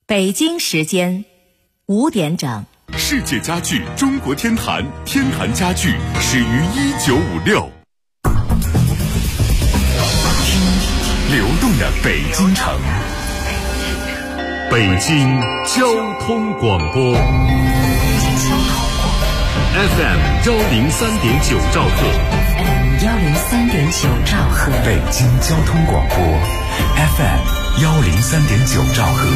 北京时间5点整。 世界家具中国天坛，天坛家具始于1956。流动的北京城，北京交通广播 FM103.9兆赫 103.9兆赫， 北京交通广播 FM103.9兆赫。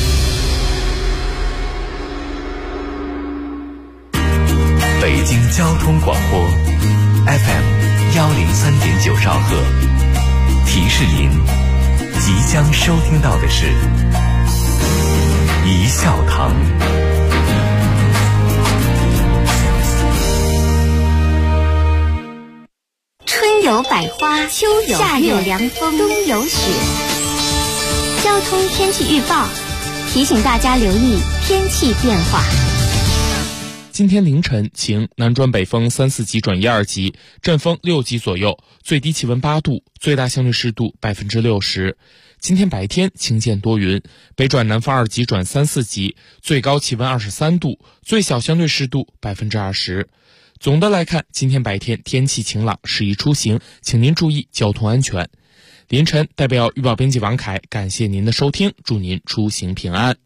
北京交通广播 FM103.9兆赫，提示您即将收听到的是一笑堂。 春有百花，秋有夏有凉风，冬有雪。交通天气预报提醒大家留意天气变化。 今天凌晨晴，南转北风3、4级转1、2级，阵风6级左右，最低气温8度，最大相对湿度60%。今天白天晴间多云，北转南风2级转3、4级，最高气温23度，最小相对湿度20%。总的来看，今天白天天气晴朗，适宜出行，请您注意交通安全。凌晨代表预报编辑王凯感谢您的收听，祝您出行平安。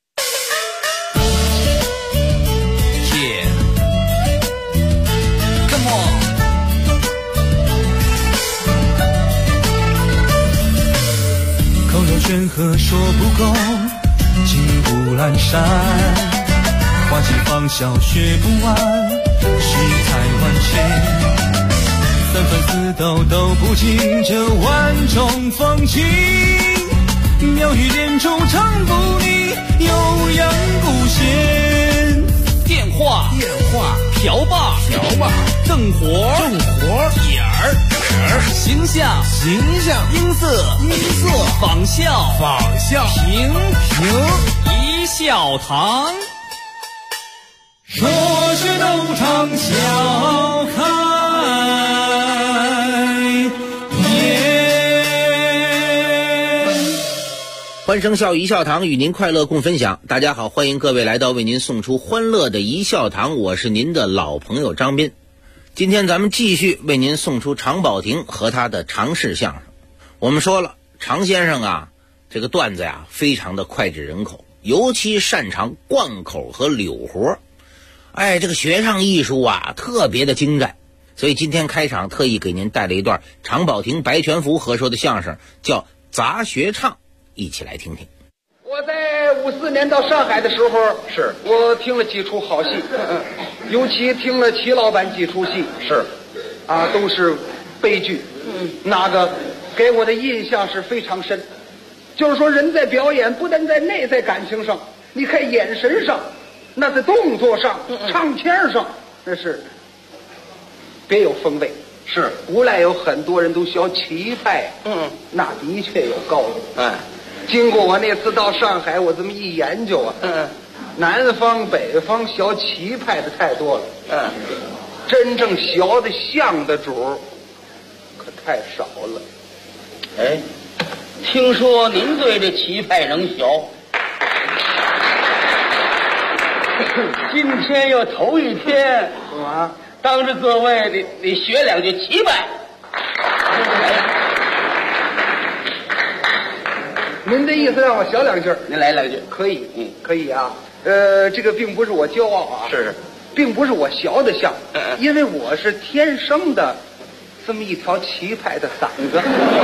劝和说不够，情不阑珊，花期芳笑学不完，世态万千，三番四斗都不尽这万种风情，妙语连珠唱不腻，悠扬不歇。 电话瓢把正活点儿形象音色仿效平一笑堂， 说是东厂笑开颜。 欢声笑语一笑堂，与您快乐共分享。大家好，欢迎各位来到为您送出欢乐的一笑堂，我是您的老朋友张斌。今天咱们继续为您送出常宝霆和他的常氏相声。我们说了，常先生啊，这个段子呀非常的脍炙人口，尤其擅长贯口和柳活。这个学唱艺术啊特别的精湛，所以今天开场特意给您带了一段常宝霆、白全福合说的相声，叫杂学唱，一起来听听。 我在54年到上海的时候，我听了几出好戏，尤其听了齐老板几出戏，都是悲剧，那个给我的印象是非常深。就是说，人在表演，不但在内在感情上，你看眼神上，那在动作上，唱腔上，那是别有风味。无赖有很多人都学齐派，那的确有高度。经过我那次到上海，我这么一研究啊，南方北方学齐派的太多了，真正学的像的主可太少了。 听说您对这齐派能学，今天又头一天，当着各位得学两句齐派。 您的意思让我学两句， 您来两句。 可以，可以啊。这个并不是我骄傲啊，并不是我学的像，因为我是天生的这么一条齐派的嗓子。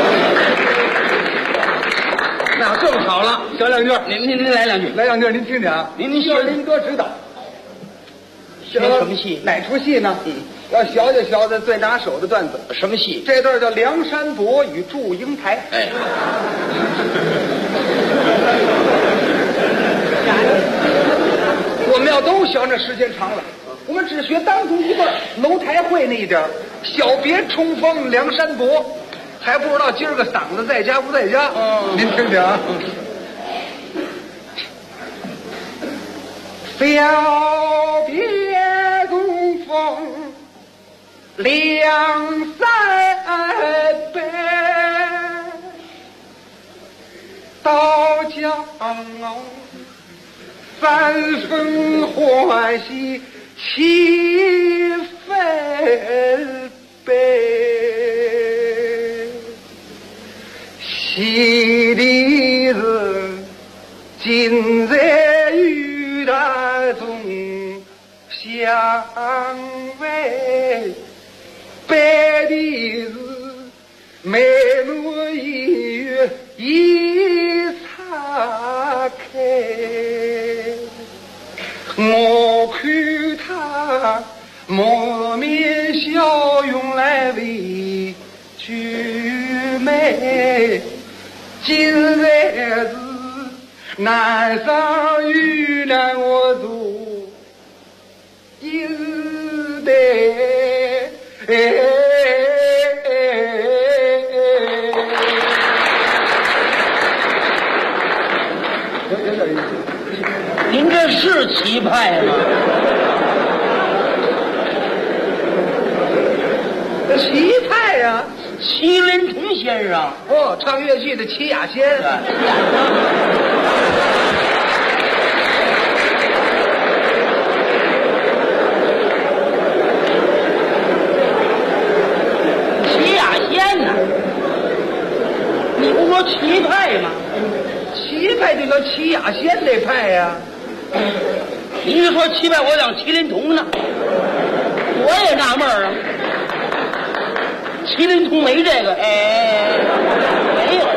那正好了， 学两句， 您来两句， 您听听啊。 您学林哥指导。 学什么戏？ 哪出戏呢？要学就学的最拿手的段子。 什么戏？ 这段叫《梁山伯与祝英台》。我们要都学，那时间长了。我们只学当中一段楼台会那一点，小别冲锋梁山伯，还不知道今儿个嗓子在家不在家。您听听啊。小别东风梁山伯， 到家三分欢喜七分悲，喜的是今在与他中相会，悲的是眉目一月一擦开，我看他满面笑容来为句美，今在是难上遇难我做一代。 您这是棋派吗？ 棋派呀， 麒麟童先生。 哦，唱越剧的齐雅仙。 齐雅仙呢？你不说棋派吗？ 棋派就叫齐雅仙那派呀。 你一说棋派，我想麒麟童呢，我也纳闷啊。麒麟童没这个，没有。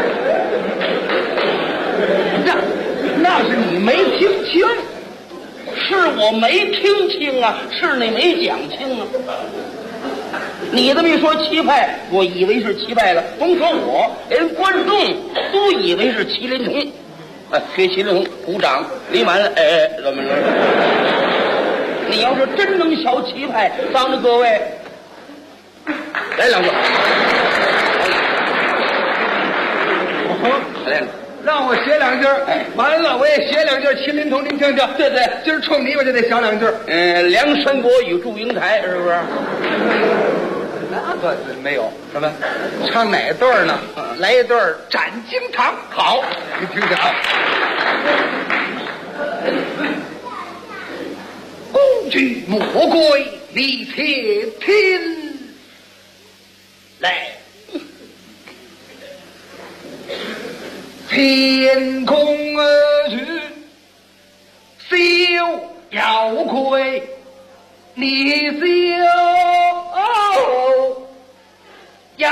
那是你没听清， 是我没听清啊，是你没讲清啊。你这么一说棋派，我以为是棋派了。甭说我，连观众都以为是麒麟童。给麒麟童鼓掌，礼满了。怎么着？你要是真能学棋派，当着各位来两句。来， 让我写两句。完了我也写两句麒麟童，您听听。 对对， 今儿冲你我就得想两句。 梁山伯与祝英台，是不是？ 那个没有什么，唱哪段呢？来一段斩惊堂。好，你听听啊。公举魔归李铁天来，天空而去，逍遥归。你就要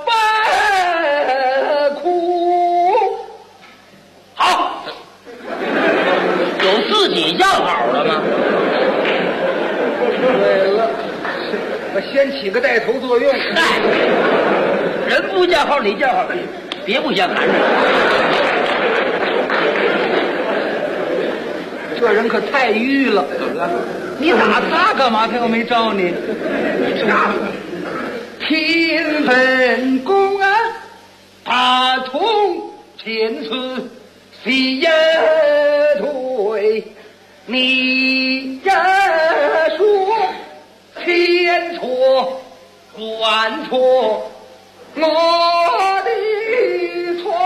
不哭，好， 有自己叫好了吗？ 对了，我先起个带头作用。 人不叫好，你叫好，别不相寒碜。 这人可太愚了，怎么了？你打他干嘛？他又没招你。天分公安，把通前次西也退，你也说千错万错，我的错。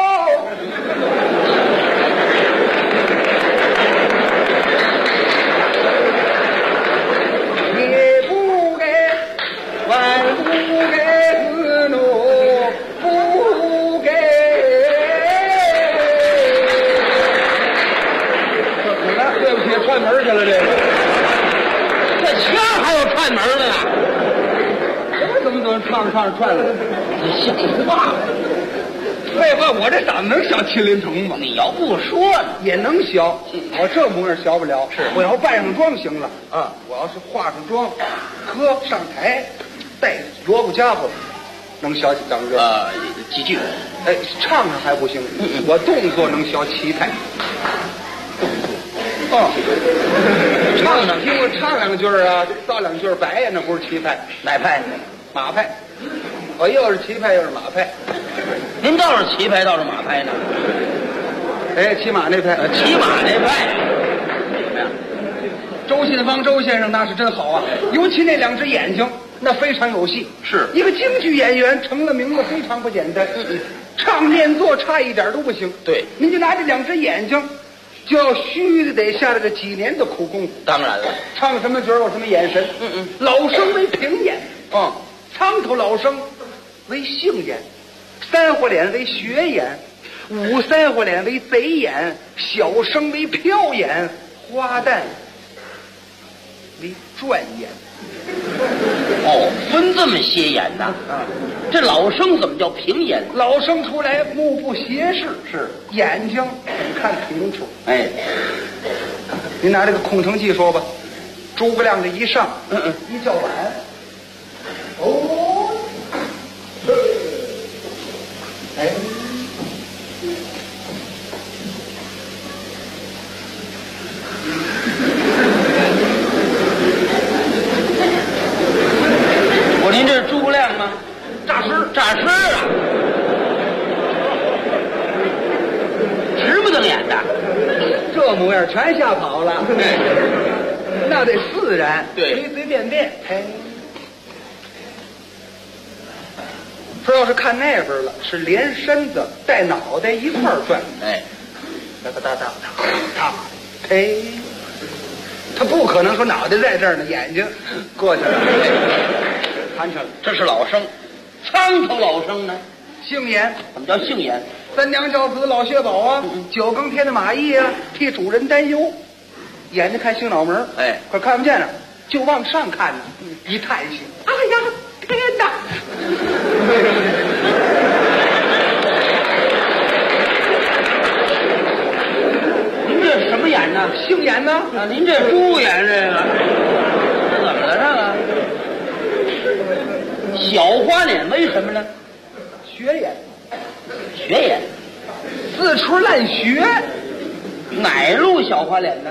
串门去了，这腔还有串门的呢？ 怎么唱着串了？ 你像话吗？ 废话，我这嗓子能小麒麟童吗？ 你要不说呢， 也能学。我这模样学不了，是我要扮上妆行了啊！我要是化上妆，上台，带萝卜家伙，能学几张热？ 几句。 唱上还不行，我动作能学棋派。唱上听我唱两句啊，造两句白呀，那不是棋派， 哪派？ 马派。我又是棋派又是马派。 您倒是棋派，倒是马派呢？ 骑马那派。 骑马那派。 周信芳周先生那是真好啊，尤其那两只眼睛，那非常有戏。 是一个京剧演员成了名字非常不简单。 唱念做差一点都不行。 对， 您就拿这2只眼睛，就要须得下来这几年的苦功夫。 当然了， 唱什么角有什么眼神。老生为平眼，苍头老生为杏眼，三花脸为雪眼，五三花脸为贼眼，小生为飘眼，花旦为转眼。 分这么些眼呐。这老生怎么叫平眼？ 老生出来目不斜视，是眼睛看清楚。 哎， 您拿这个空城计说吧，诸葛亮这一上，一叫板，哎， 我您这是诸葛亮吗？ 诈尸啊！直不瞪眼的， 这模样全吓跑了。那得自然， 对， 随随便便。哎，说要是看那边了，是连身子带脑袋一块儿转。 哎， 他，哎，他不可能说脑袋在这儿呢，眼睛过去了，看去了。 这是老生，苍头老生呢？ 杏眼。 怎么叫杏眼？ 三娘教子老薛宝啊，9更天的马邑啊，替主人担忧，眼睛看杏脑门， 哎， 可看不见了，就往上看呢，一叹息，哎呀，天哪！ 您这什么眼呢？ 杏眼呢？ 啊，您这猪眼这个，这怎么了这个？小花脸为什么呢？ 雪眼， 雪眼， 四处烂雪。 哪路小花脸呢？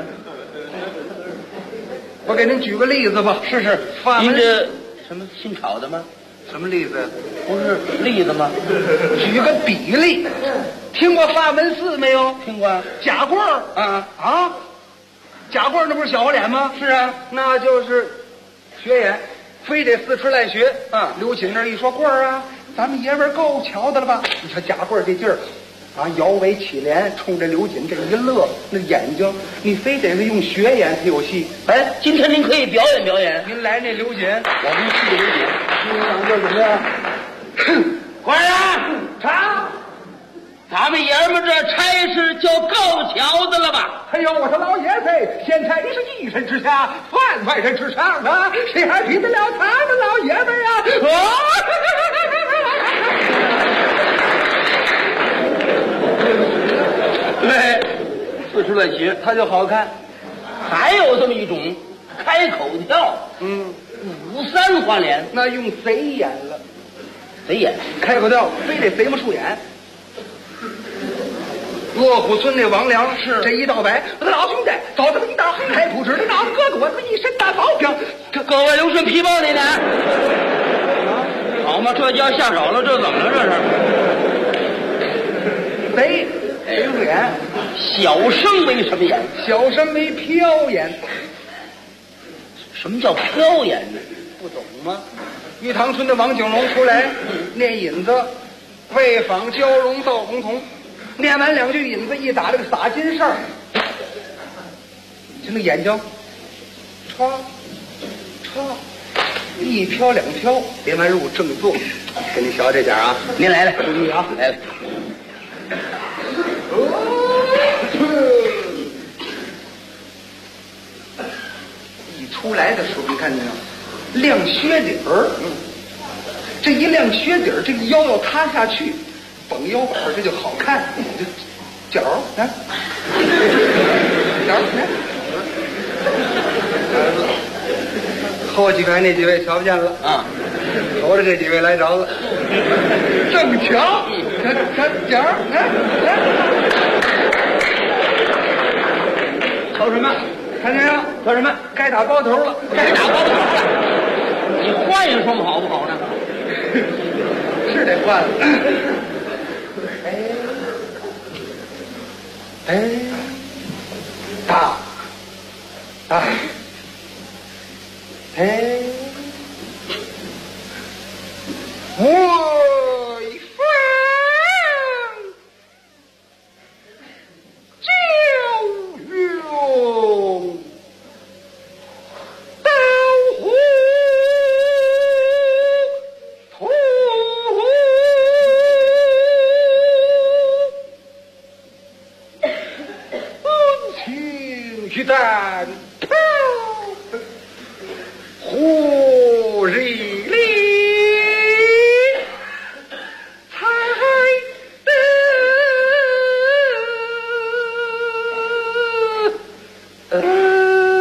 我给您举个例子吧。是， 您这什么姓草的吗？ 什么例子？ 不是例子吗？ 举个比例。听过法门寺没有？ 听过。 贾贵儿啊，贾贵儿那不是小花脸吗？是啊，那就是雪眼，非得四处烂雪。刘瑾那一说，贵儿啊，咱们爷们儿够瞧的了吧？你瞧贾贵儿这劲儿，摇尾乞怜，冲着刘瑾这一乐，那眼睛，你非得是用雪眼才有戏。 哎，今天您可以表演表演。 您来那刘瑾， 我们戏刘瑾， 您长这怎么样？ 官儿啊，查，咱们爷们这差事就够瞧的了吧？ 哎呦，我说老爷子，现在你是一人之下，万人之上啊，谁还比得了他的老爷们啊？ 对，四处乱学， 他就好看。 还有这么一种，开口跳，五三花脸， 那用贼眼了。 贼眼， 开口跳非得贼么竖眼。卧虎村那王良是这一道白，我的老兄弟，走这么一道黑黑不直的脑子疙瘩，我这么一身大毛病。 各位留神皮包你呢。好嘛，这就要下手了，这怎么了？这是贼竖眼， 小生为什么眼？ 小生为飘眼。 什么叫飘眼呢？ 不懂吗？玉堂村的王景龙出来念引子，为访交融斗红铜，念完2句引子，一打这个撒金事儿，就那眼睛，唰唰，一飘2飘，连完入正坐，给你瞧这点啊， 您来了， 注意啊， 来了。 一出来的时候，你看见没有？亮靴底儿，这一亮靴底儿，这个腰要塌下去，绷腰板这就好看。这脚来，脚来，后几排那几位瞧不见了啊，头着这几位来着了，正瞧，看脚来， 瞧什么？ 看见没有？ 瞧什么？ 该打包头了， 该打包头了。你换一双好不好呢？ 是得换了。哎，大，哎，我一翻。 巨蛋，胡日里彩的。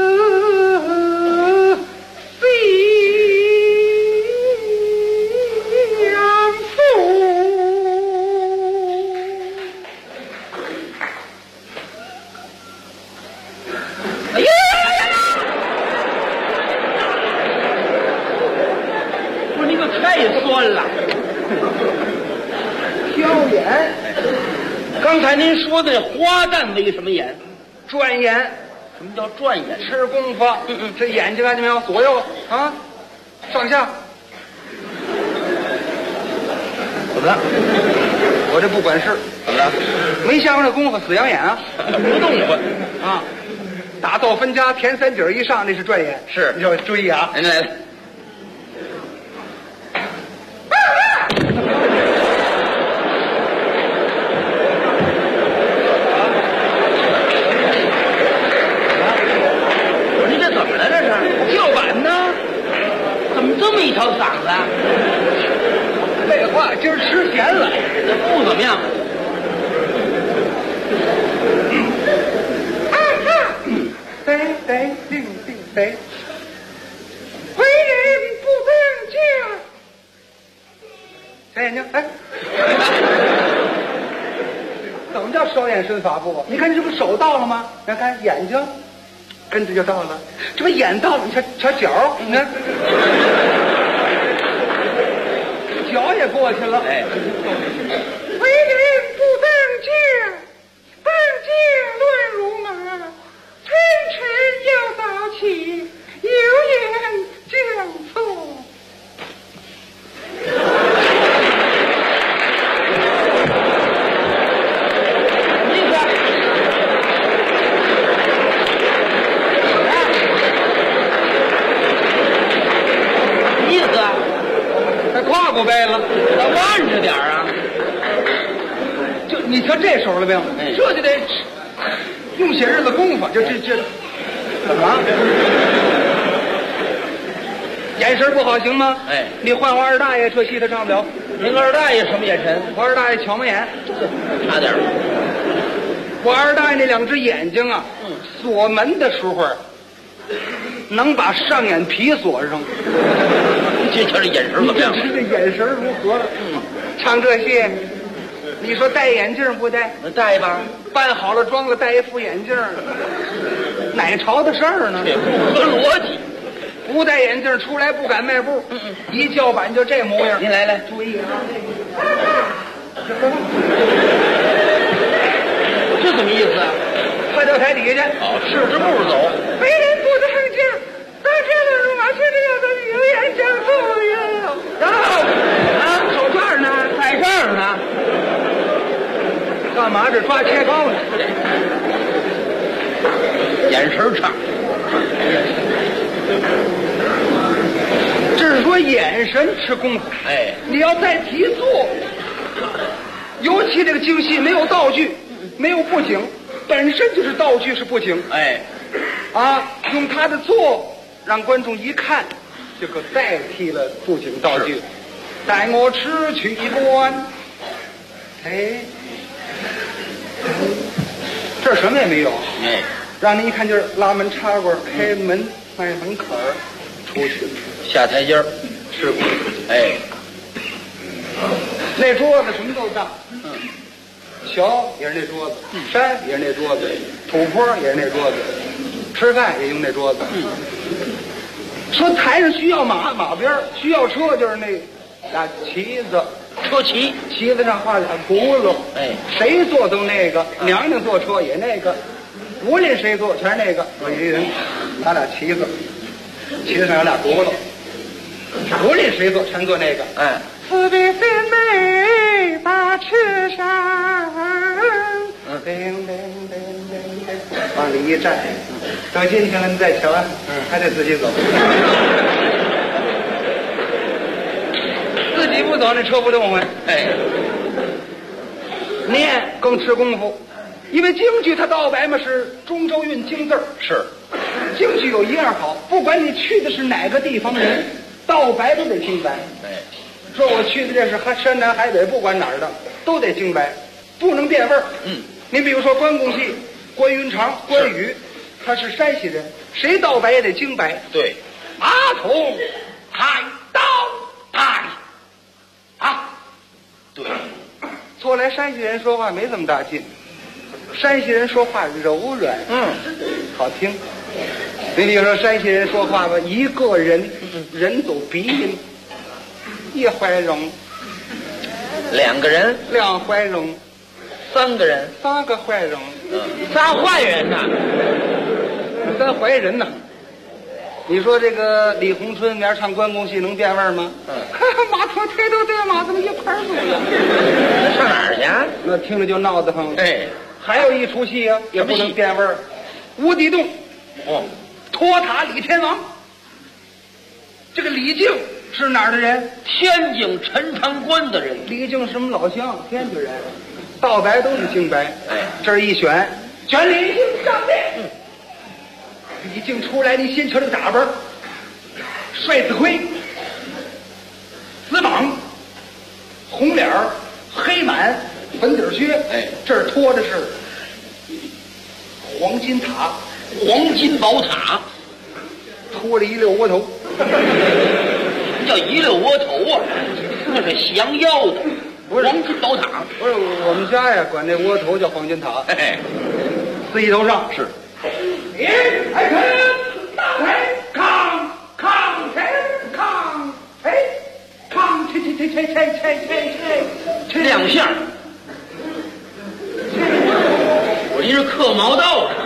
刚才您说的花旦为什么演？ 转眼。 什么叫转眼？ 吃功夫。这眼睛看见没有？左右啊，上下。怎么了？我这不管事。 怎么了？ 没下过这功夫，死养眼啊！ 不动唤啊！打豆分家，填三底以上，那是转眼。 是， 你要注意啊！ 来。这么一条嗓子， 废话，今儿吃咸了， 不怎么样。 得定得，为人不能讲。小眼睛，哎，怎么叫手眼身法步？你看这不手到了吗？你看眼睛，跟着就到了。这不眼到了，你瞧脚，你看。脚也过去了， 哎， 为人不当家，当家乱如麻，晨晨要早起，有言讲错。 意思啊？ 胯骨掰了， 咱慢着点啊！ 就你瞧这手了没有？这就得用些日子功夫。这怎么了？眼神不好行吗？ 哎， 你换我二大爷，这戏他上不了。 您二大爷什么眼神？ 我二大爷巧眉眼， 差点。 我二大爷那两只眼睛啊，锁门的时候能把上眼皮锁上。 这瞧这眼神怎么样？ 这眼神如何？唱这戏，你说戴眼镜不戴？ 戴吧。 扮好了妆了，戴一副眼镜，哪朝的事儿呢？ 这不合逻辑。 不戴眼镜出来不敢迈步，一叫板就这模样。 您来， 注意啊！ 这怎么意思啊？ 快到台底下去。 好，试着步走。 为人不当家，当家的如马，这要的有眼讲错呀。然后啊，手这儿呢， 在这儿呢。 干嘛？这抓切糕呢？ 眼神差。 这是说眼神吃功夫。 哎， 你要再提做，尤其这个京戏没有道具，没有布景，本身就是道具是布景。 哎， 啊，用他的做让观众一看，就可代替了布景道具。带我吃去一关，哎，这什么也没有。 哎， 让您一看就是拉门插关，开门迈门槛儿出去， 下台阶儿吃过。 哎， 那桌子什么都大，桥也是那桌子，山也是那桌子，土坡也是那桌子，吃饭也用那桌子。说台上需要马边需要车，就是那俩旗子， 车旗， 旗子上画俩轱辘。 哎， 谁坐都那个，娘娘坐车也那个，无论谁坐全是那个。有一人拿俩旗子，旗子上有俩轱辘，无论谁坐全坐那个。 哎， 慈悲三昧把车上，叮叮叮叮叮，往里一站，等进去了你再瞧啊，还得自己走。自己不走，那车不动啊！ 哎， 念更吃功夫， 因为京剧它倒白嘛是中州韵京字儿， 是， 京剧有一样好，不管你去的是哪个地方人，倒白都得京白。 哎， 说我去的这是山南海北，不管哪儿的都得京白，不能变味儿。您比如说关公戏，关云长、关羽，他是山西人，谁倒白也得京白。 对， 马桶开刀台啊， 对， 后来山西人说话没这么大劲，山西人说话柔软，好听。你比如说山西人说话吧，一个人人走鼻音，一怀人， 两个人， 两怀人， 三个人， 三个怀人， 仨坏人呐， 三怀人呐。你说这个李鸿春明儿唱关公戏能变味吗？马车抬头带马怎么一块儿走了？ 上哪儿去啊？ 那听着就闹得慌。 哎， 还有一出戏啊，也不能变味儿。无底洞，托塔李天王。这个李靖是哪儿的人？ 天津陈塘关的人。 李靖什么老乡？天津人，倒白都是京白。 哎， 这儿一选李靖上殿。李靖出来，你先瞧这个打扮，帅子盔，紫蟒，红脸儿，黑满，粉底靴。 哎， 这儿托的是黄金塔， 黄金宝塔， 托了一溜窝头。 叫一溜窝头啊，那是降妖的。 不是黄金宝塔， 不是我们家呀，管这窝头叫黄金塔。 哎， 四一头上是。 一抬腿，大腿，扛扛抬，扛抬，扛抬， 亮相。我这是刻毛道的。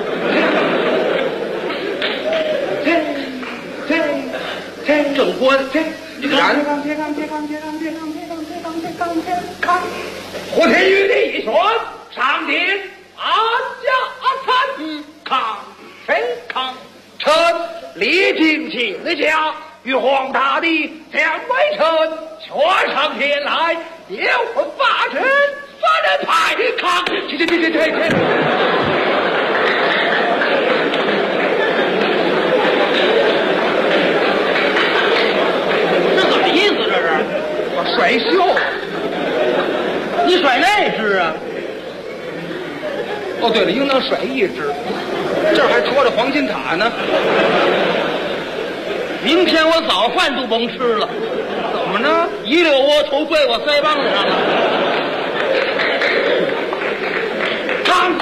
正官， 胡天宇的一拳，上顶阿家参，扛谁扛？臣李靖请的家，与皇大帝将为臣，却上天来，有魂法臣，法人派扛，甩袖， 你甩那只啊？ 哦，对了，应当甩一只，这儿还托着黄金塔呢。 明天我早饭都甭吃了。 怎么呢？ 一溜窝头跪我腮帮子上了。 扛，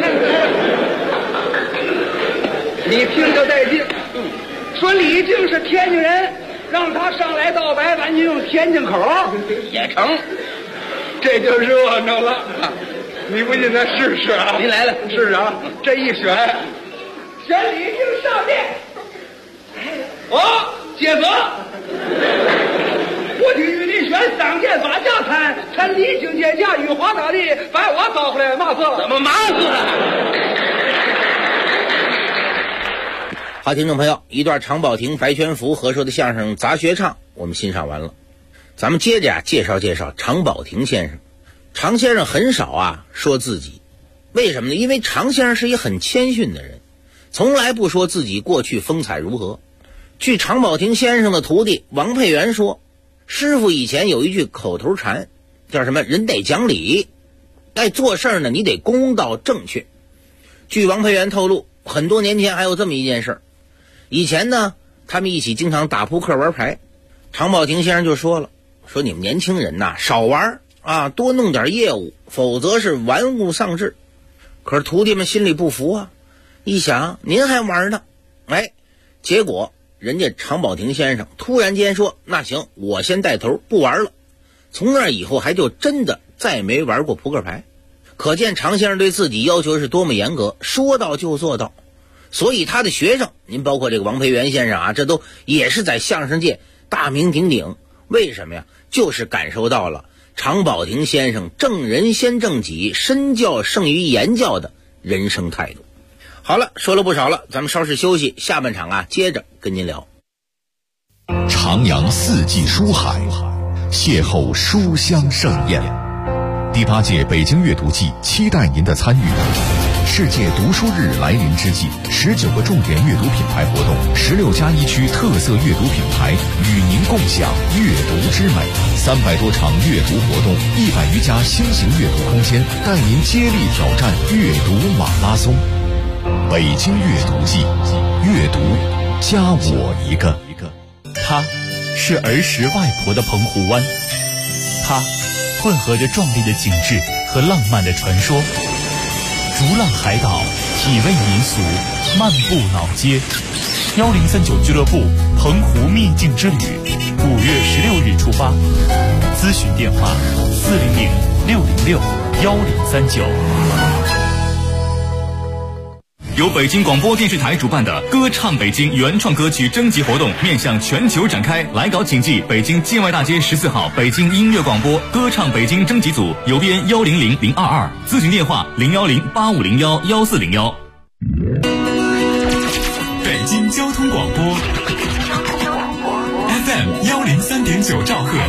你听着带劲。说李靖是天津人，让他上来道白，完全用天津口也成， 这就热闹了。你不信咱试试啊？ 您来了， 试试啊！这一选李靖上殿，接责。我听玉帝选上殿把家参李靖见驾，与皇大帝把我招回来，嘛事了？ 怎么嘛事了？ 好，听众朋友，一段常宝霆、白全福合说的相声杂学唱我们欣赏完了，咱们接着介绍常宝霆先生。常先生很少说自己，为什么呢？因为常先生是一个很谦逊的人，从来不说自己过去风采如何。据常宝霆先生的徒弟王佩元说，师傅以前有一句口头禅，叫什么？人得讲理，做事呢你得公道正确。据王佩元透露，很多年前还有这么一件事。以前呢，他们一起经常打扑克玩牌，常宝霆先生就说了，说你们年轻人少玩多弄点业务，否则是玩物丧志。可是徒弟们心里不服一想您还玩呢，结果人家常宝霆先生突然间说，那行，我先带头不玩了。从那以后还就真的再没玩过扑克牌。可见常先生对自己要求是多么严格，说到就做到。所以他的学生，您包括这个王培元先生这都也是在相声界大名鼎鼎。为什么呀？就是感受到了常宝霆先生正人先正己，身教胜于言教的人生态度。好了，说了不少了，咱们稍事休息，下半场接着跟您聊。 徜徉四季书海，邂逅书香盛宴， 第8届北京阅读季期待您的参与。世界读书日来临之际，19个重点阅读品牌活动，16家一区特色阅读品牌与您共享阅读之美。300多场阅读活动，100余家新型阅读空间，带您接力挑战阅读马拉松。北京阅读季，阅读加我一个。 它是儿时外婆的澎湖湾，它混合着壮丽的景致和浪漫的传说。逐浪海岛，体味民俗，漫步老街。1039俱乐部澎湖秘境之旅，5月16日出发。咨询电话400-606-1039。 由北京广播电视台主办的歌唱北京原创歌曲征集活动面向全球展开，来稿请寄北京建外大街14号北京音乐广播歌唱北京征集组，邮编100022，咨询电话010-8501-1401。 北京交通广播 FM 103.9兆赫，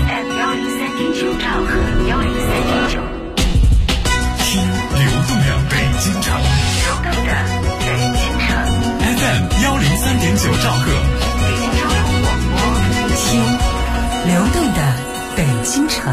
听流动的北京城。FM 103.9兆赫， 听流动的北京城。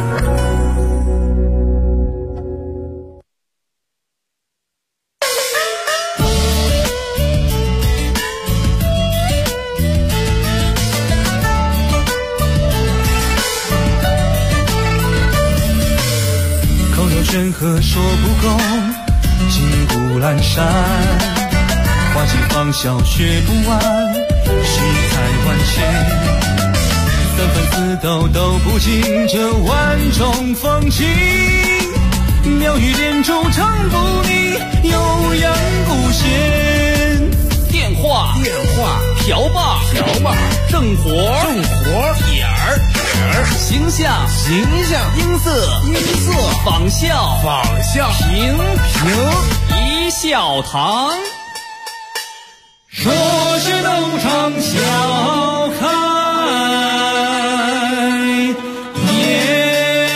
口有山河说不够，金谷阑珊。花季芳笑学不完，世态万千。三分四斗斗不尽这万种风情。妙语连珠唱不腻，悠扬古弦。 电话瓢把正活点儿形象音色仿效平一笑堂。 说是东厂小开颜。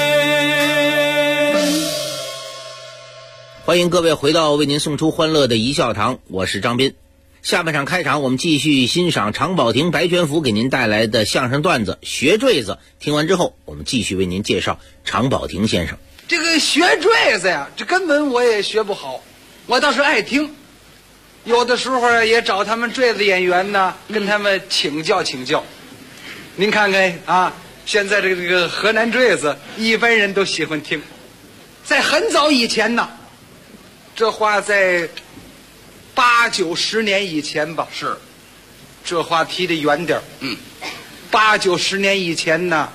欢迎各位回到为您送出欢乐的一笑堂，我是张斌。下半场开场，我们继续欣赏常宝霆、白全福给您带来的相声段子《学坠子》。听完之后，我们继续为您介绍常宝霆先生。 这个学坠子呀，这根本我也学不好，我倒是爱听。有的时候也找他们坠子演员呢，跟他们请教请教。您看看啊，现在这个河南坠子，一般人都喜欢听。在很早以前呢，这话在8、9、10年以前吧。是，这话提得远点8、9、10年以前呢，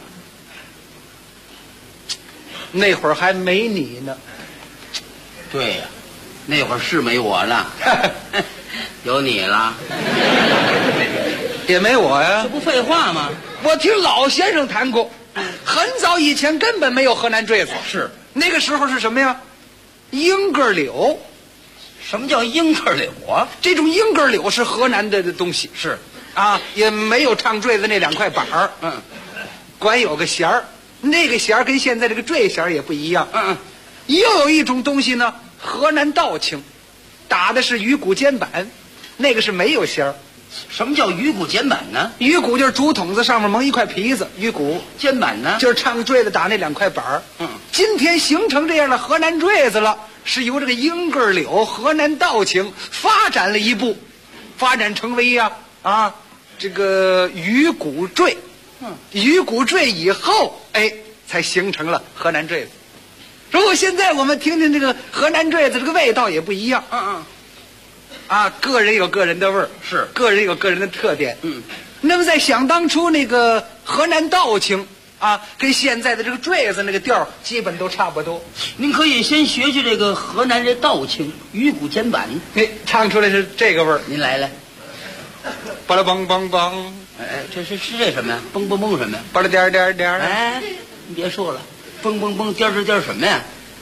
那会儿还没你呢。 对呀，那会儿是没我呢，有你了， 也没我呀。 这不废话吗？ 我听老先生谈过，很早以前根本没有河南坠子。是，那个时候是什么呀？秧歌柳。 什么叫秧歌柳啊？ 这种秧歌柳是河南的东西。是啊，也没有唱坠子那2块板儿。管有个弦儿，那个弦儿跟现在这个坠弦也不一样。又有一种东西呢，河南道磬，打的是鱼骨肩板，那个是没有弦儿。 什么叫鱼骨肩板呢？ 鱼骨就是竹筒子上面蒙一块皮子，鱼骨。 肩板呢？ 就是唱坠子打那2块板儿。今天形成这样的河南坠子了，是由这个秧歌柳、河南道磬发展了一步，发展成为这个鱼骨坠。鱼骨坠以后，才形成了河南坠子。如果现在我们听听这个河南坠子，这个味道也不一样。个人有个人的味儿，是个人有个人的特点。那么在想当初那个河南道磬跟现在的这个坠子那个调基本都差不多。 您可以先学学这个河南这道磬鱼骨肩板， 唱出来是这个味儿。 您来， 巴拉梆梆梆。 这是这什么呀？蹦蹦蹦什么呀？ 巴拉颠颠颠。 你别说了，蹦蹦蹦颠颠颠什么呀？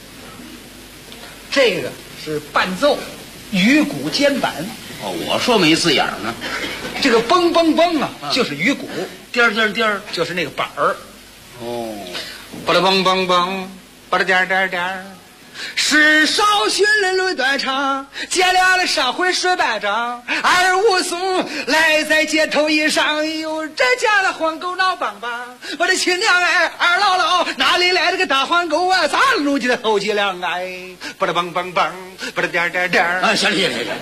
这个是伴奏。鱼骨肩板。 我说没字眼呢。 这个蹦蹦蹦就是鱼骨， 颠颠颠就是那个板儿。 哦， 巴拉梆梆梆， 把它点点点。是少寻人论断肠，结了了社会十八掌。二武松来在街头一上，有这家的黄狗闹梆梆。我的亲娘哎，二姥姥哪里来的个大黄狗啊？咋路去的后脊梁哎？把它梆梆梆，把它点点点。 啊，行了，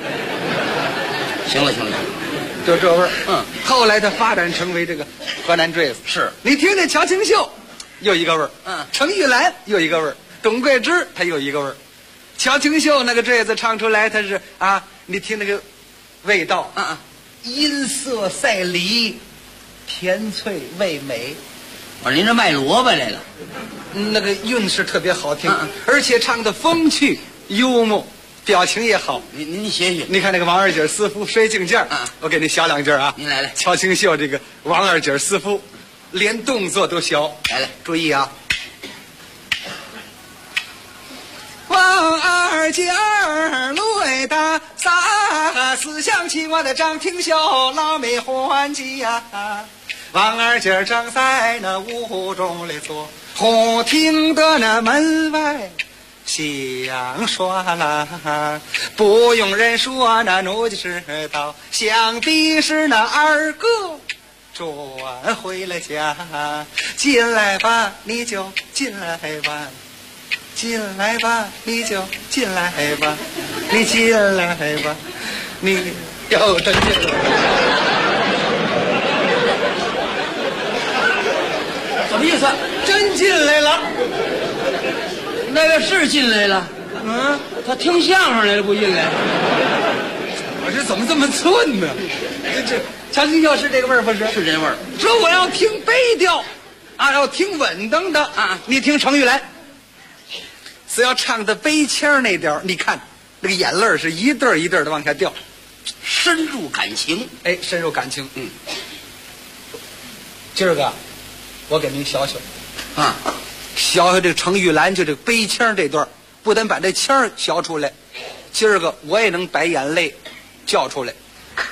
行了， 就这味儿。后来他发展成为这个河南坠子。 是你听听乔清秀，有一个味儿。程玉兰有一个味儿。董桂芝他有一个味儿，乔清秀那个坠子唱出来，他是啊，你听那个味道音色赛梨，甜脆味美。 我说您这卖萝卜来了， 那个韵是特别好听，而且唱的风趣幽默，表情也好。 您学学， 你看那个王二姐私夫摔镜件我给你小两句啊。 您来。 乔清秀这个王二姐私夫，连动作都小。 来， 注意啊。王二姐儿泪大洒，思想起我的张廷秀老妹还家。王二姐儿正在那屋中里坐，忽听得那门外响刷啦，不用人说那奴就知道，想必是那二哥转回了家。进来吧，你就进来吧。进来吧，你就进来吧，你进来吧，你又真进来。 什么意思？ 真进来了？ 那个是进来了。他听相声来了，不进来。 我这怎么这么寸呢？这乔清秀是这个味儿不是？ 是这味儿。 说我要听悲调啊，要听稳当的啊，你听程玉兰。只要唱的悲腔那调，你看那个眼泪是一对一对的往下掉， 深入感情。 哎，深入感情。今儿个我给您学学学学这个程玉兰就这个悲腔这段，不但把这腔学出来，今儿个我也能把眼泪叫出来。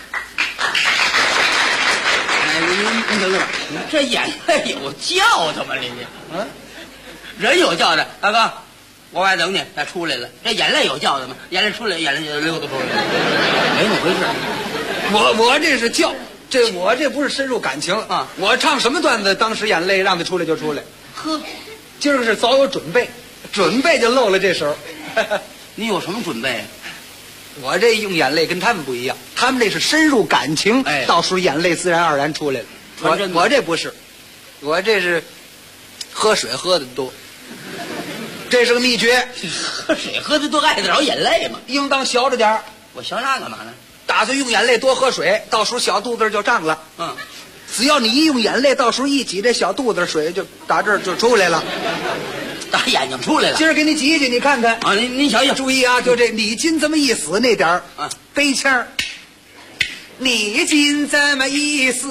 哎，您等等，这眼泪有叫的吗？您人有叫的，大哥。我外等你，他出来了。这眼泪有叫的吗？眼泪出来，眼泪就溜达出来了，没那么回事。 我这是叫，我这不是深入感情啊！我唱什么段子，当时眼泪让他出来就出来。 呵， 今儿个是早有准备，准备就漏了这手。 你有什么准备？ 我这用眼泪跟他们不一样，他们这是深入感情，到时候眼泪自然而然出来了。我这不是，我这是喝水喝的多。这是个秘诀， 喝水喝的多爱得着眼泪嘛， 应当学着点儿。 我学那干嘛呢？ 打算用眼泪多喝水，到时候小肚子就胀了。只要你一用眼泪，到时候一挤，这小肚子水就打这儿就出来了， 打眼睛出来了。 今儿给你挤一挤，你看看啊，您瞧瞧， 注意啊，就这你今这么一死那点儿悲腔，你今这么一死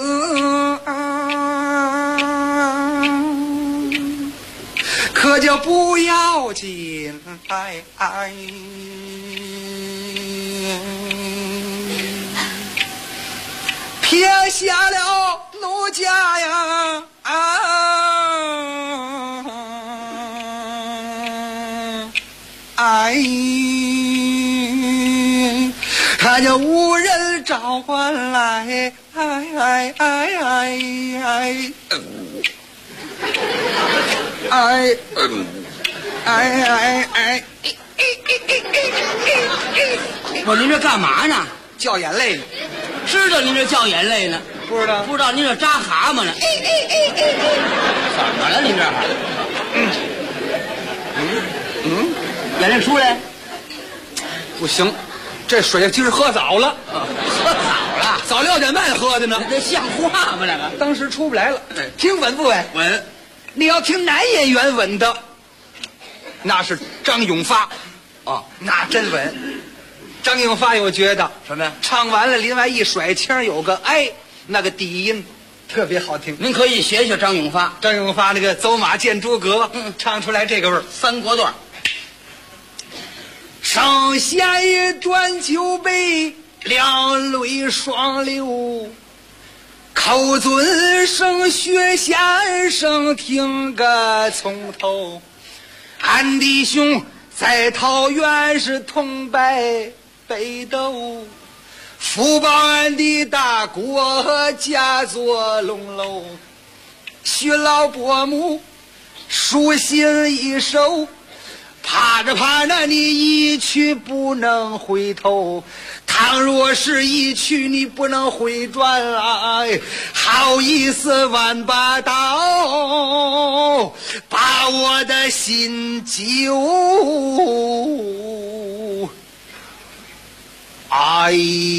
可就不要紧撇下了奴家呀他就无人召唤来我您这干嘛呢？ 叫眼泪呢。 知道您这叫眼泪呢？ 不知道。 不知道您这扎蛤蟆呢？怎么了？您这眼泪出来？ 不行，这水今儿喝早了。 喝早了？ 早6点半喝的呢。 这像话吗？这个当时出不来了。听稳不稳？ 稳。 你要听男演员稳的，那是张永发。那真稳。张永发有觉得什么呀？ 唱完了，另外一甩腔，有个那个低音特别好听。 您可以学学张永发。 张永发那个走马见诸葛，唱出来这个味儿。 三国段。 上下一段酒杯，两泪双流，口尊声学相声，听个从头。 俺弟兄在桃园是同拜北斗，福报俺的大国家作龙楼，许老伯母书信一手，怕着怕着你一去不能回头，倘若是一去你不能回转来，好意思万把刀把我的心揪。哎，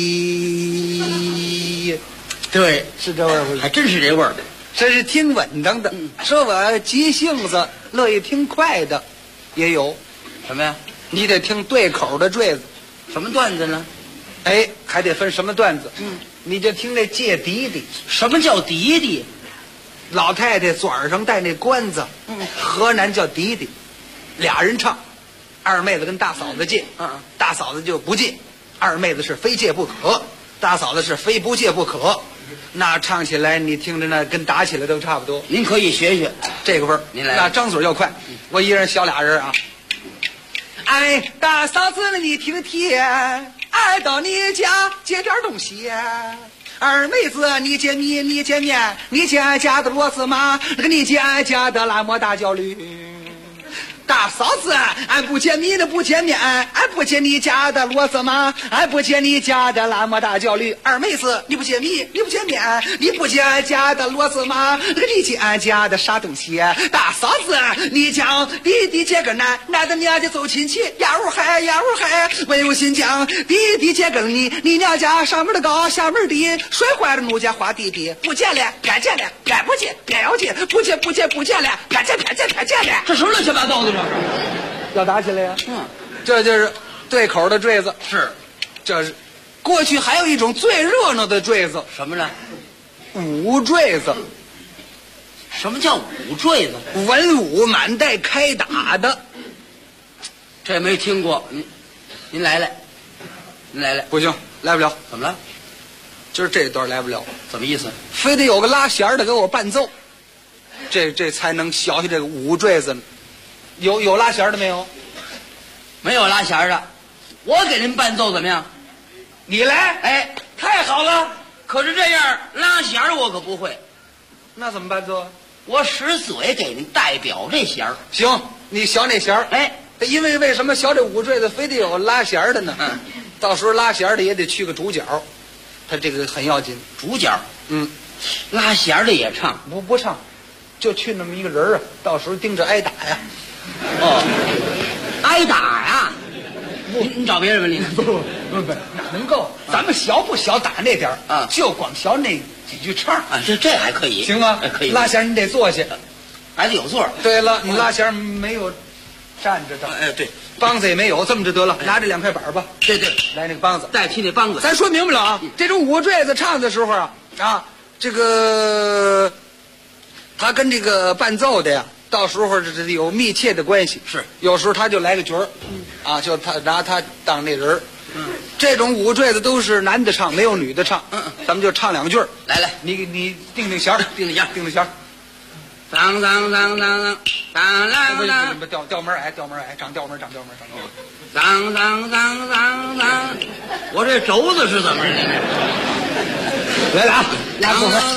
对，是这味儿，还真是这味儿，这是挺稳当的。说我急性子乐意听快的也有。 什么呀？ 你得听对口的坠子。 什么段子呢？ 哎，还得分什么段子。你就听这借笛的。 什么叫笛笛？ 老太太嘴上戴那冠子，河南叫笛笛，俩人唱，二妹子跟大嫂子借，大嫂子就不借，二妹子是非借不可，大嫂子是非不借不可。那唱起来你听着那跟打起来都差不多。 您可以学学这个味儿， 您来。 那张嘴要快，我一人小俩人啊。哎，大嫂子你听听，俺到你家借点东西。二妹子你借米你借面，你借俺家的骡子马，那个你借俺家的拉磨大脚驴。大嫂子，俺不借米的不借面，俺不借你家的骡子马，俺不借你家的拉磨大脚驴。二妹子，你不借米，你不借面，你不借俺家的骡子马，那个你借俺家的啥东西？大嫂子，你将弟弟借个男的娘家走亲戚，呀呜嗨呀呜嗨，温柔新疆弟弟借个你娘家上面的高下面低，摔坏了奴家花弟弟，不借了偏借了偏不借偏要借，不借了偏借了， 这什么乱七八糟的？ 要打起来呀！这就是对口的坠子。 是， 这是过去还有一种最热闹的坠子， 什么呢？ 武坠子。 什么叫武坠子？ 文武满带开打的。 这没听过。您来来，您来来。 不行，来不了。 怎么了？ 今儿这段来不了。 怎么意思？ 非得有个拉弦的给我伴奏，这才能学习这个武坠子呢。有拉弦的没有？ 没有拉弦的，我给您伴奏怎么样？ 你来。 哎，太好了！可是这样拉弦我可不会。 那怎么伴奏？ 我使嘴给您代表这弦儿。 行，你学那弦儿。 哎， 因为什么学这武坠子非得有拉弦的呢？到时候拉弦的也得去个主角，他这个很要紧。 主角，拉弦的也唱？ 不唱，就去那么一个人啊，到时候盯着挨打呀。 哦，挨打呀！你找别人吧，你不，哪能够？咱们小不小打那点儿啊，就光小那几句唱啊，这还可以， 行吗？ 可以。 拉弦你得坐下， 还得有座。 对了，你拉弦没有站着的。 哎，对， 梆子也没有，这么着得了，拿这2块板吧。 对， 来那个梆子， 代替那梆子。 咱说明白了啊，这种武坠子唱的时候啊，这个他跟这个伴奏的呀。到时候这有密切的关系， 是有时候他就来个角儿，就他拿他当那人儿，这种武坠子都是男的唱，没有女的唱，咱们就唱2句。 来， 你定弦儿，定弦儿， 当当当当当当当当， 调门矮，长调门， 当当当当当，我这轴子是怎么着？ 来了啊，拉过来。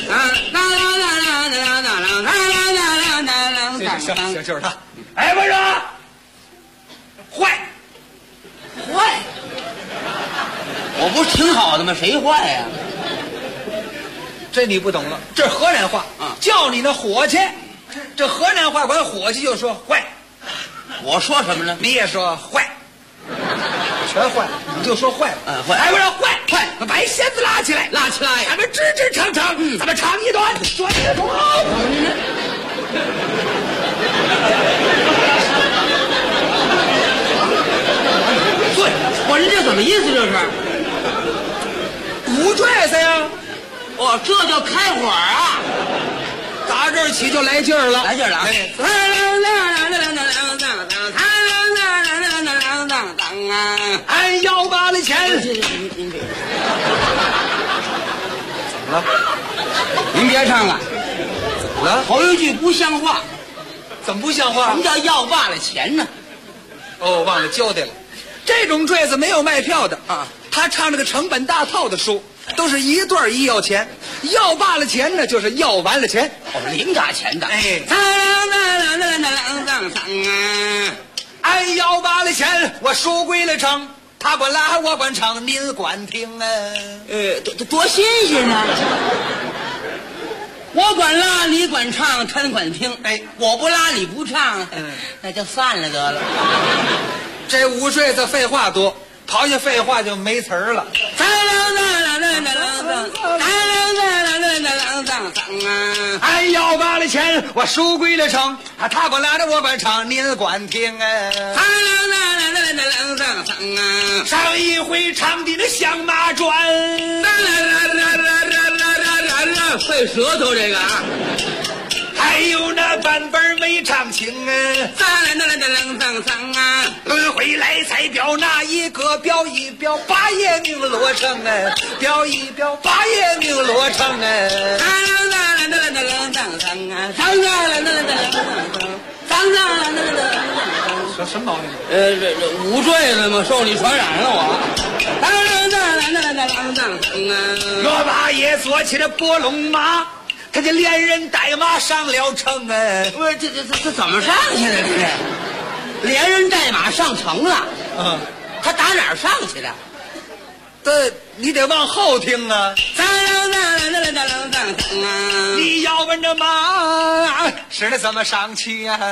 行，就是他。哎，我说，坏， 我不是挺好的吗？谁坏呀？ 这你不懂了，这河南话啊，叫你那伙计，这河南话管伙计就说坏。 我说什么呢？ 你也说坏，全坏，你就说坏了。 坏。 哎，我说坏，把弦子拉起来，咱们直唱，咱们唱一段，转一段。 对，我人这怎么意思？这是武坠子呀！ 哦，这叫开火啊！ 打这儿起就来劲儿了， 来劲儿了！ 俺要把那钱。 怎么了？您别唱了， 怎么了？ 头一句不像话。 怎么不像话？ 什么叫要罢了钱呢？ 哦，忘了交代了，这种坠子没有卖票的啊。他唱这个成本大套的书，都是一对一要钱，要罢了钱呢，就是要完了钱。 哦，零打钱的。 哎，哎，要罢了钱，我书归了城，他管拉我管唱，您管听啊。 多新鲜啊！我管拉，你管唱，他管听。 哎， 我不拉，你不唱，那就散了得了。 这五坠子废话多，刨下废话就没词儿了。哎，要罢了钱，我书归了城，他管拉着我管唱，您管听啊。上一回唱的那响马转， 费舌头这个啊。 还有那版本没唱清啊，轮回来才表那一个，表一表八爷命落成啊，表一表八爷命落成啊。什么毛病？ 五坠子嘛，受你传染了我。 罗八爷坐起了波龙马，他就连人带马上了城啊！ 不是，这怎么上去的？这是连人带马上城了。他打哪儿上去的？ 这你得往后听啊！你要问这马是的怎么上去呀？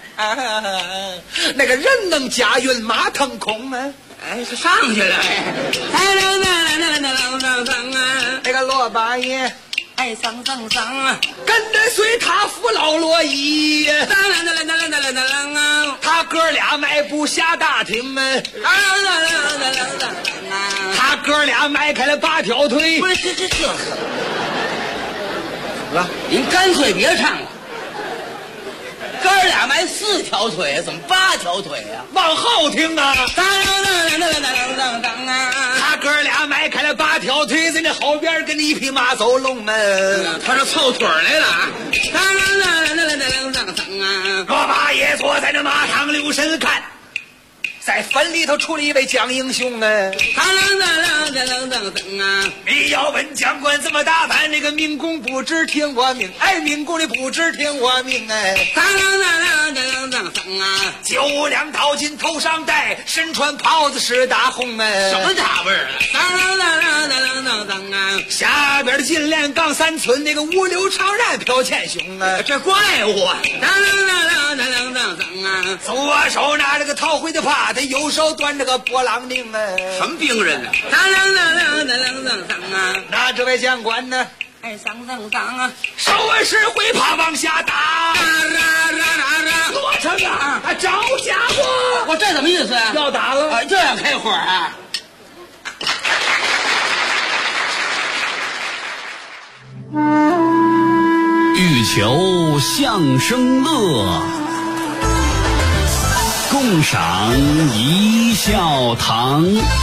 那个人能驾云，马腾空啊！ 哎，是上去了。 那个罗八爷。 哎，桑啊， 跟着随他扶老罗衣，他哥俩迈步下大厅啊，他哥俩迈开了8条腿。 不是这怎么了？您干脆别唱了。哥俩迈4条腿，怎么8条腿呀？ 往后听啊！他哥俩迈开了8条腿，在那后边跟一匹马走龙啊！ 他是凑腿来了啊！ 罗八爷坐在那马上留神看，在坟里头出了一位蒋英雄啊！你要问将官怎么打扮，那个民工不知听我命，哎，民工的不知听我命哎！9两刀金头上戴，身穿袍子是大红哎！ 什么大味儿啊？下边的金链杠3寸，那个5柳长髯飘前胸啊！ 这怪物啊！ 左手拿着个桃灰的耙子，右手端着个波浪铃啊！ 什么兵人呢？ 那这位将官呢？ 哎，桑啊！ 手是挥耙往下打，落成啊！招家伙！ 我这怎么意思啊？ 要打了？ 这样开火啊？ 欲求相声乐，共赏一笑堂。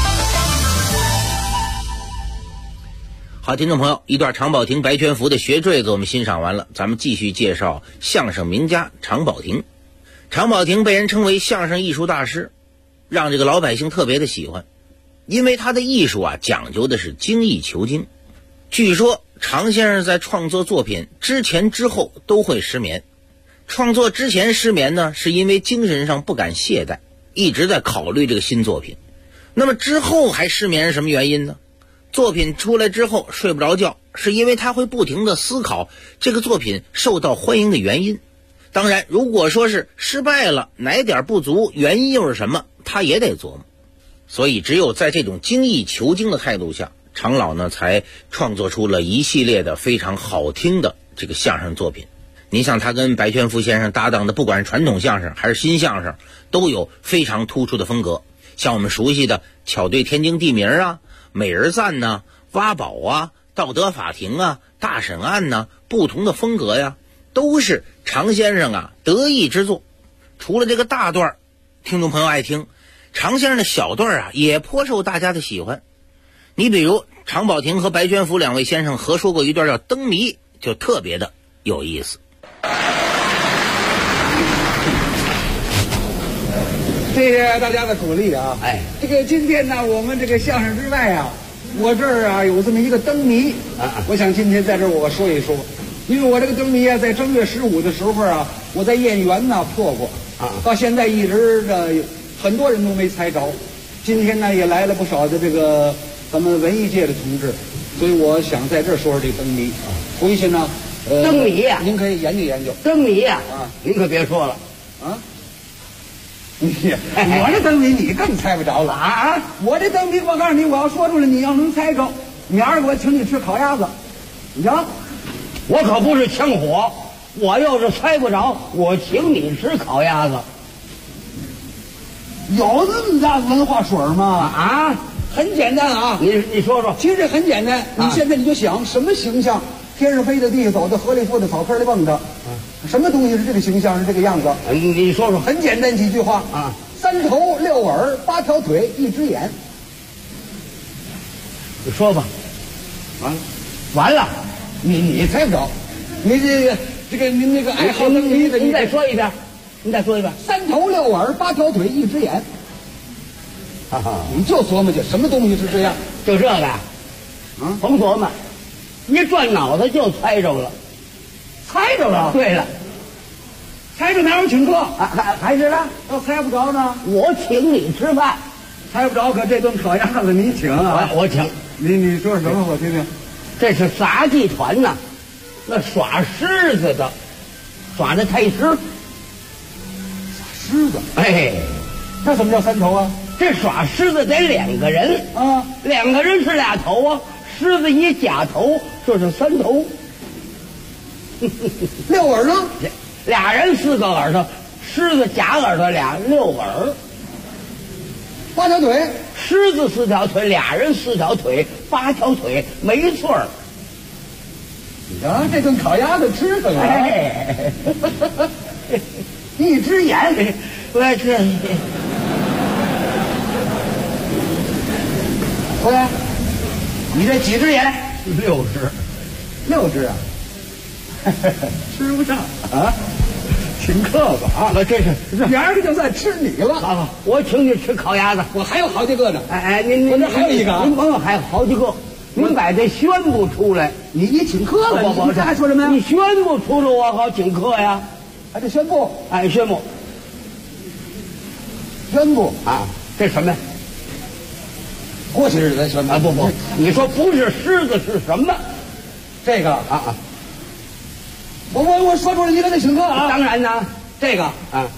好，听众朋友，一段常宝霆、白全福的学坠子我们欣赏完了，咱们继续介绍相声名家常宝霆。常宝霆被人称为相声艺术大师，让这个老百姓特别的喜欢，因为他的艺术讲究的是精益求精。据说常先生在创作作品之前之后都会失眠，创作之前失眠呢，是因为精神上不敢懈怠，一直在考虑这个新作品。那么之后还失眠是什么原因呢？作品出来之后睡不着觉，是因为他会不停地思考这个作品受到欢迎的原因。当然，如果说是失败了，哪点不足，原因又是什么，他也得琢磨。所以只有在这种精益求精的态度下，常老呢才创作出了一系列的非常好听的这个相声作品。您像他跟白全福先生搭档的，不管是传统相声还是新相声，都有非常突出的风格。像我们熟悉的巧对天经地名啊、美人赞呐、挖宝啊、道德法庭啊、大审案呐，不同的风格呀，都是常先生得意之作。除了这个大段听众朋友爱听，常先生的小段也颇受大家的喜欢。你比如常宝霆和白全福两位先生合说过一段叫《灯谜》，就特别的有意思。 谢谢大家的鼓励啊！哎，这个今天呢，我们这个相声之外啊，我这儿啊有这么一个灯谜啊，我想今天在这儿我说一说，因为我这个灯谜啊，在正月15的时候啊，我在燕园呢破过啊，到现在一直的很多人都没猜着，今天呢也来了不少的这个咱们文艺界的同志，所以我想在这儿说说这个灯谜啊，回去呢， 灯谜呀， 您可以研究研究灯谜呀啊，您可别说了啊。我这灯谜你更猜不着了啊！我这灯谜，我告诉你，我要说出来，你要能猜着，明儿我请你吃烤鸭子。你瞧， 我可不是枪火，我要是猜不着，我请你吃烤鸭子。 有这么大文化水吗？ 啊， 很简单啊！ 你说说， 其实这很简单。你现在你就想什么形象？天上飞的，地下走的，河里浮的，草坑里蹦的，什么东西是这个形象，是这个样子？ 你说说， 很简单几句话啊：3头6耳8条腿1只眼。 你说吧，完了， 你猜不着，你这个您那个爱好灯谜的， 您再说一遍，3 头6耳8条腿1只眼。你就琢磨去，什么东西是这样？ 就这个呀，甭琢磨。一转脑子就猜着了， 猜着了。 对了， 猜着哪有请客？ 还是呢？ 要猜不着呢， 我请你吃饭。 猜不着，可这顿烤鸭子你请啊！ 我请。 你说什么？我听听。 这是杂技团呐，那耍狮子的，耍的太师。 耍狮子？ 哎， 那什么叫3头啊？ 这耍狮子得2个人啊，2个人是2头啊。狮子一假头就是3头 ，6耳呢 ？2人4个耳朵，狮子假耳朵6耳 ，8条腿， 狮子4条腿，2人4条腿，8条腿，没错儿。 你瞧这顿烤鸭子吃的了， 哎 1只眼， 我这， 回来。你这几只眼 ？6只 ，6只啊，吃不上啊，请客吧啊！ 这是明儿个就算吃你了啊！我请你吃烤鸭子， 我还有好几个呢。 哎，您我这还有一个啊， 您甭有还有好几个，您把这宣布出来， 你请客了，你这还说什么呀？ 你宣布出来，我好请客呀！ 还得宣布， 哎，宣布啊，这什么呀？ 过去日子宣布啊，不，你说不是狮子是什么？ 这个我说出来，你可得请客啊！ 当然呢， 这个啊，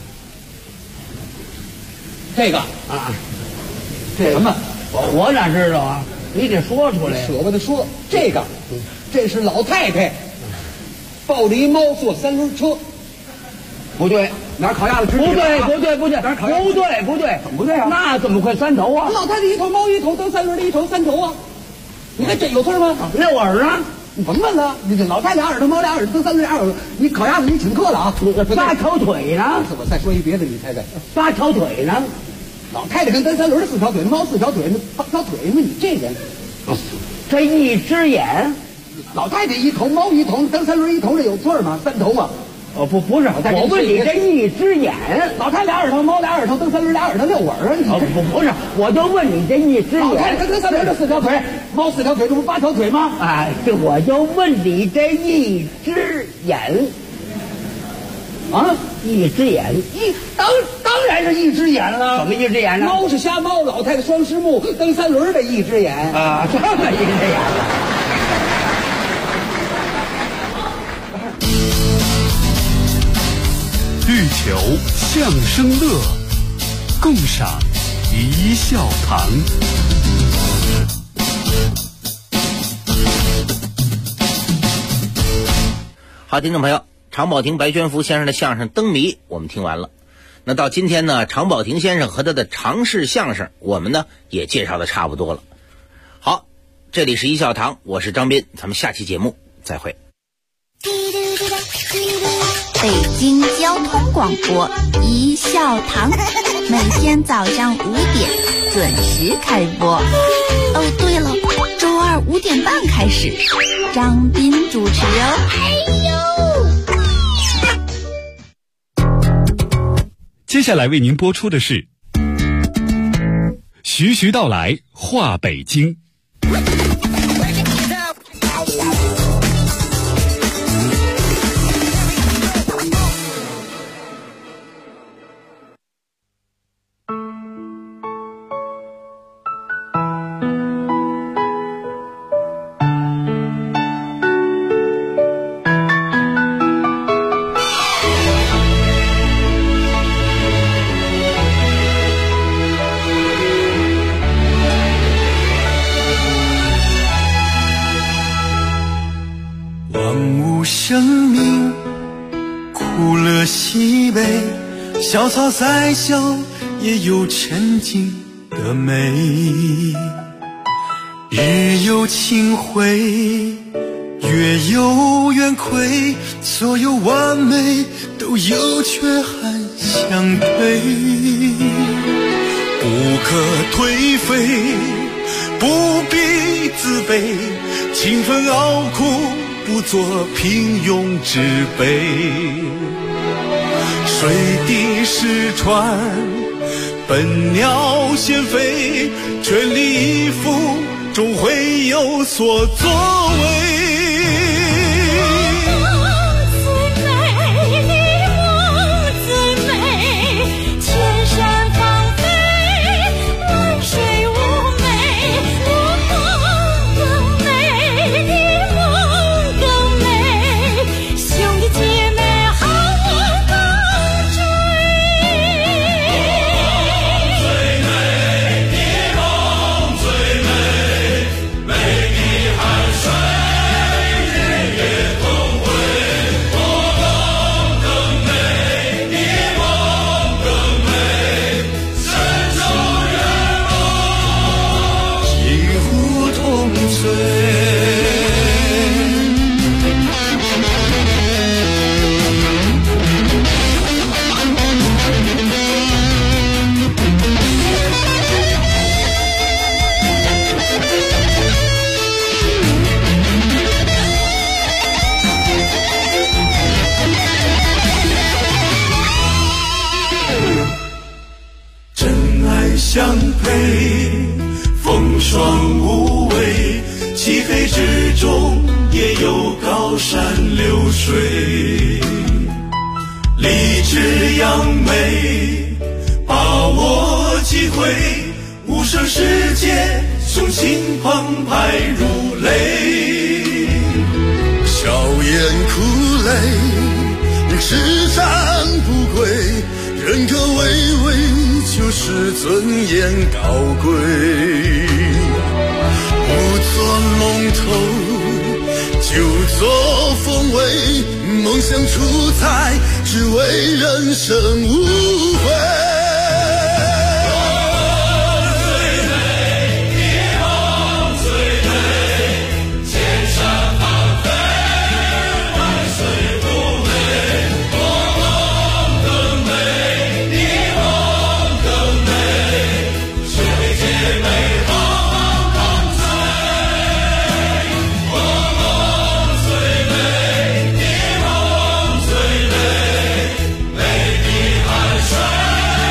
这个这什么？ 我哪知道啊？你得说出来， 舍不得说。这个，这是老太太抱着一猫坐3轮车。 不对， 哪儿烤鸭子吃？ 不对， 哪儿烤鸭子？ 不对， 怎么不对啊？ 那怎么会3头啊？ 老太太1头，猫1头，蹬3轮的1头3头啊！你看这有错吗 ？6耳啊！ 你甭问了，你这老太太2耳朵，猫2耳朵，蹬3轮2耳朵，你烤鸭子你请客了啊 ？8条腿呢？ 我再说一别的，你猜猜 ？8条腿呢？ 老太太跟蹬3轮的4条腿，猫4条腿，那8条腿嘛，你这人， 这1只眼， 老太太1头，猫1头，蹬3轮1头，这有错吗？3头啊！ 不是，我问你这1只眼， 老太2耳朵，猫2耳朵，蹬3轮2耳朵6耳啊！你不是，我就问你这1只眼， 老太太跟蹬3轮的4条腿，猫4条腿，这不8条腿吗？ 哎，这我就问你这1只眼， 啊 ，1只眼， 当然是1只眼了。 怎么1只眼呢？ 猫是瞎猫，老太太双狮目，蹬3轮的1只眼啊，这么1只眼。 欲求相声乐，共赏一笑堂。 好，听众朋友，常宝霆、白宣福先生的相声《灯谜》我们听完了。那到今天呢，常宝霆先生和他的常式相声，我们呢也介绍的差不多了。好，这里是一笑堂，我是张斌，咱们下期节目再会。 北京交通广播一笑堂，每天早上5点准时开播。哦，对了，周2 5点半开始，张斌主持哦。 接下来为您播出的是徐徐道来话北京。 生命苦乐喜悲，小草再小也有沉静的美。日有清辉，月有圆亏，所有完美都有缺憾相对。不可颓废，不必自卑，勤奋熬苦不做平庸之辈，水滴石穿，笨鸟先飞，全力以赴，终会有所作为。相配，风霜无畏，漆黑之中也有高山流水。立志扬眉，把握机会，无声世界，雄心澎湃如雷。笑颜苦泪，叱咤不归，人格巍巍，就是尊严高贵。不做龙头，就做凤尾，梦想出彩，只为人生无悔。 美的汗水。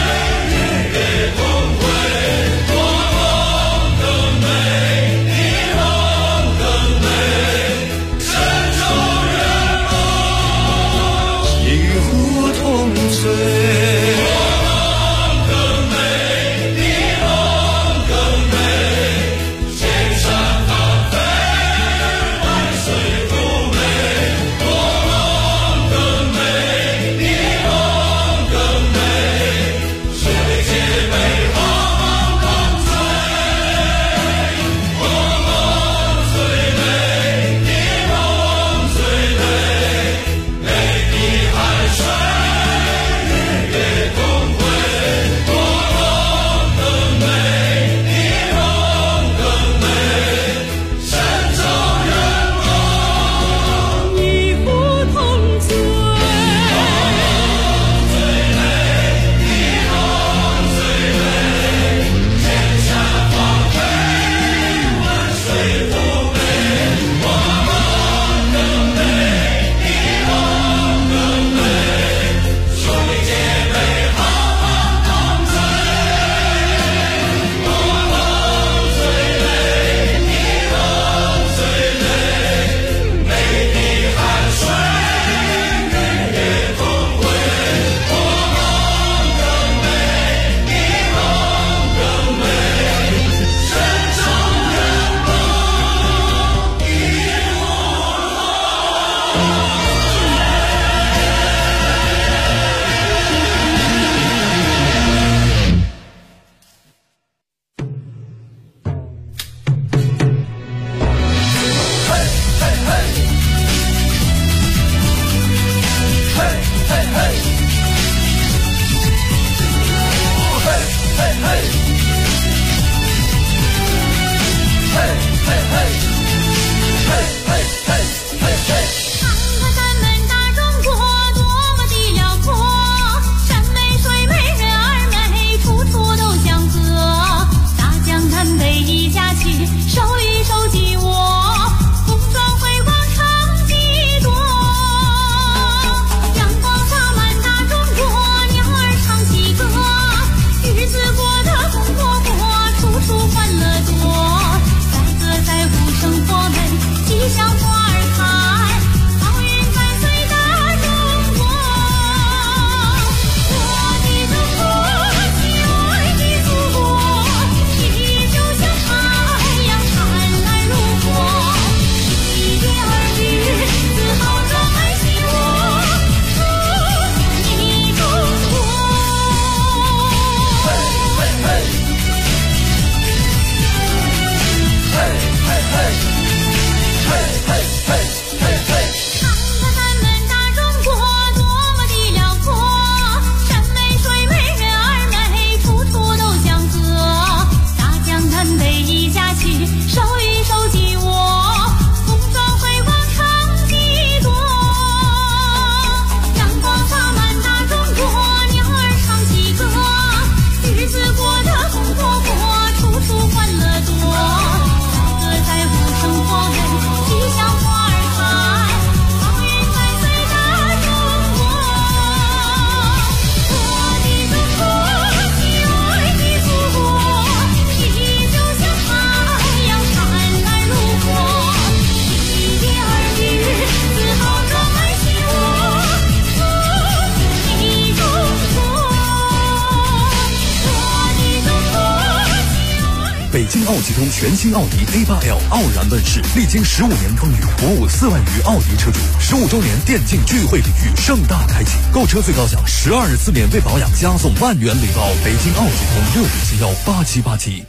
奥吉通全新奥迪 A8L 傲然问世，历经15年风雨，鼓舞4万余奥迪车主。15周年电竞聚会礼遇盛大开启，购车最高享12次免费保养，加送10000元礼包。北京奥吉通65718787。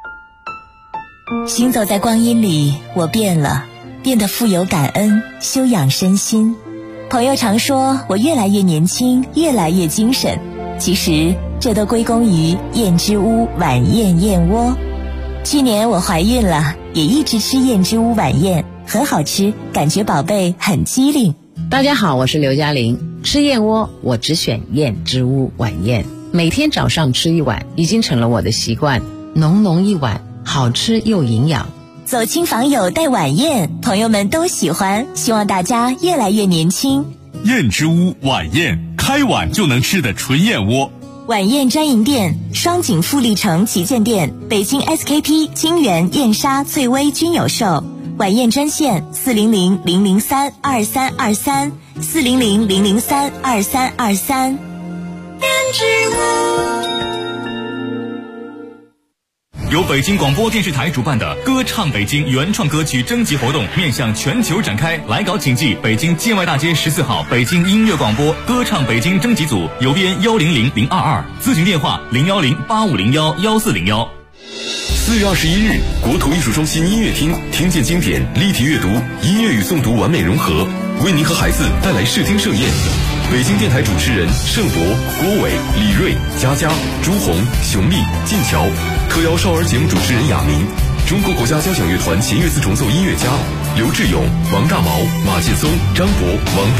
行走在光阴里，我变了，变得富有感恩，修养身心。朋友常说我越来越年轻，越来越精神，其实这都归功于燕之屋晚宴燕窝。去年我怀孕了，也一直吃燕之屋晚宴，很好吃，感觉宝贝很机灵。 大家好，我是刘嘉玲。吃燕窝我只选燕之屋晚宴，每天早上吃一碗，已经成了我的习惯。浓浓一碗，好吃又营养。 走亲访友带晚宴，朋友们都喜欢，希望大家越来越年轻。 燕之屋晚宴，开碗就能吃的纯燕窝。 晚宴专营店：双井富力城旗舰店、北京 SKP、金源、燕莎、翠微均有售。晚宴专线400-003-2323 400-003-2323。 燕之屋。 由北京广播电视台主办的歌唱北京原创歌曲征集活动面向全球展开，来稿请寄北京建外大街14号北京音乐广播歌唱北京征集组，邮编100022，咨询电话01085011401。 4月21日，国土艺术中心音乐厅听见经典，立体阅读，音乐与诵读完美融合，为您和孩子带来视听盛宴。北京电台主持人盛博、郭伟、李锐、佳佳、朱红、熊丽、晋桥，特邀少儿节目主持人亚明，中国国家交响乐团弦乐四重奏音乐家刘志勇、王大毛、马建松、张博、王